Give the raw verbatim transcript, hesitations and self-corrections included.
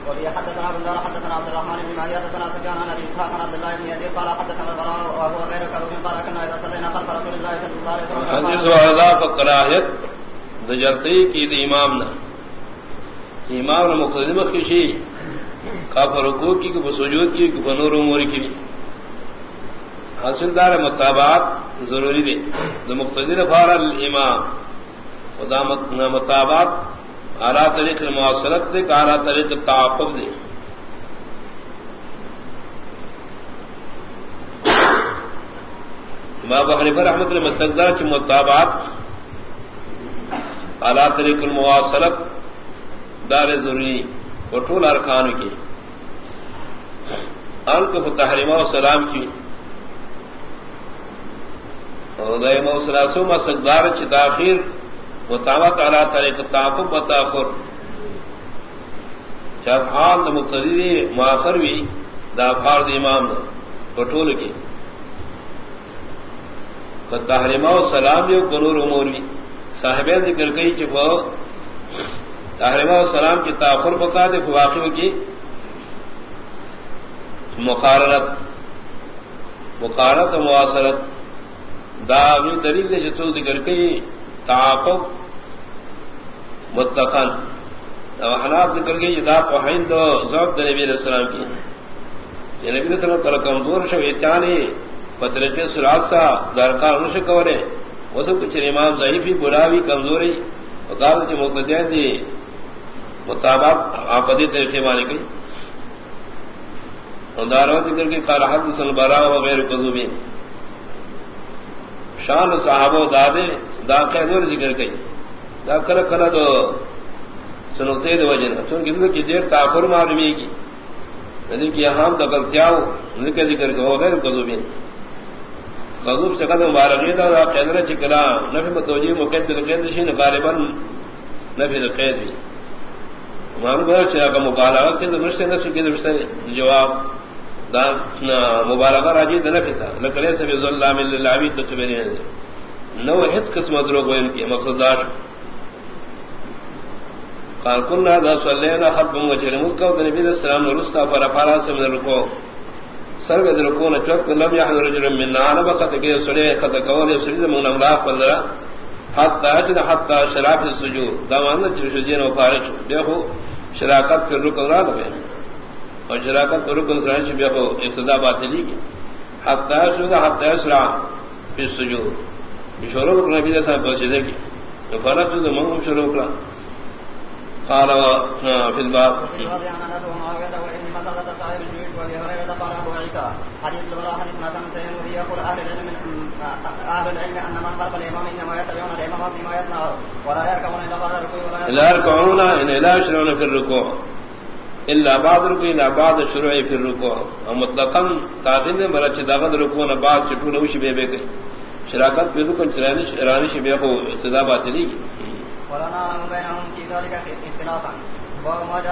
وبه حدثنا ابن دار حدثنا عبد الرحمن بن مهدي حدثنا سفيان عن ابي اسحاق عن عبد الله بن يزيد قال حدثنا البراء وهو غير كذب قال كنا اذا صلينا خلف رسول الله صلى الله عليه وسلم حدیث وعدہ فقراہت دجرتی کی دی امامنا امام نے مقدمہ کیشی کافر رکوع کی کہ سجود کی کہ نور امور کی حاصل دار مطابقت ضروری دے جو مقتدی فار الامام خدا مطابقت اعلی طریق المواصلت دے کہ اعلی طریق التعاقب دے امام ابو حنیفہ رحمۃ اللہ مستقدر کی مطابقت اعلی طریق المواصلت دار ضروری وطول ارکان کی ان کو تحریمہ و سلام کی دائمہ و سلاسو مستقدار چی تاخیر مطابقت اعلی طریق التعاقب و تاخر جب حال دا مقتدی مؤخر بھی دا افعال دا امام وطول کی تحریمہ و سلام جو قنور امور بھی صاحبین ذکر کئی چکو تحریمہ و سلام کی تاخر بقا دے واقع کی مقارنت مقارنت و مواصلت دا اگلی دلیل نے جتو ذکر کئی تعاقب مطلقاً حناب ذکر کئی دا قوحین دو ذوق دا نبی علیہ السلام کی یہ نبی علیہ السلام پر کمزور شو اتیانی پترکی سرعات سا دارکار نشک ورے وہ سب کچھ امام ضعیفی بلاوی کمزوری وقال چی مقتدیان دی مطابق آپدی طریقے مانے گئی دارو ذکر کی قال حدث البراء وغیر کذوبین شان صحابہ دادے دا قیدور ذکر کئی دا کل کل دو سنوتے دو وجن چونکہ اندر کی دیر تاخر معلومی کی ندی کی اہم دا غلطیاؤ ذکر ذکر کہ وغیر کذوبین قذوب سے قدم مبارکی دا دا قیدر چکلا نفی متوجی مقید بالقید شین غالبا نفی القید بھی معلوم ہے چرا کا مبالغہ کے درست ہے نفس کی درست ہے جواب دا مبالغہ راجی نہ کہتا لکلے سے ظلم للعبید تخبرین نو حد قسم دروغ ان کی مقصد دار قال كنا ذا صلينا خلف وجه مكه والنبي صلى الله عليه وسلم رستا فرفارا سے من رکوع سر میں رکوع نہ چوک لم يحضر رجل منا انا وقت کہ سڑے قد قول سجد من املاح فلرا حتى اجد حتى شراب السجود دمان جوجین و فارج دیکھو شراکت پر رکن را لگے اور شراکت پر رکن سرائن سے بیخو اقتداء باطلی کی حتی شدہ حتی اسرع فی السجود بشورو رکن نبی صلی اللہ علیہ وسلم کی تو فرق شدہ منگم شروع رکن قال فی الباب حديث البراء حديث ما كان سيئا يقول أهل العلم أهل العلم أن من خلف الإمام إنما يتبعون الإمام فيما يسمع ولا يركعون إلا بعد الركوع لا يركعون إن لا يشرعون في الركوع إلا بعد الركوع إلا بعد الشروع في الركوع ومطلقا تاخير مرچ داغد ركوع بعد چٹو وش بے بے شراکت پہ رکن چرانش ارانش بے کو اقتداء باطلی ولا نعلم بينهم في ذلك اختلافا